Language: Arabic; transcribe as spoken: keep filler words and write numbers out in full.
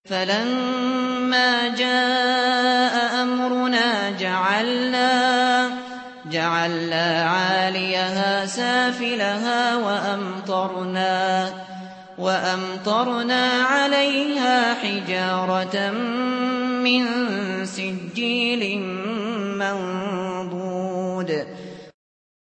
فَلَمَّا جَاءَ أَمْرُنَا جَعَلْنَا عَالِيَهَا سَافِلَهَا وَأَمْطَرْنَا عَلَيْهَا حِجَارَةً مِّن سِجِّيلٍ مَّنضُودٍ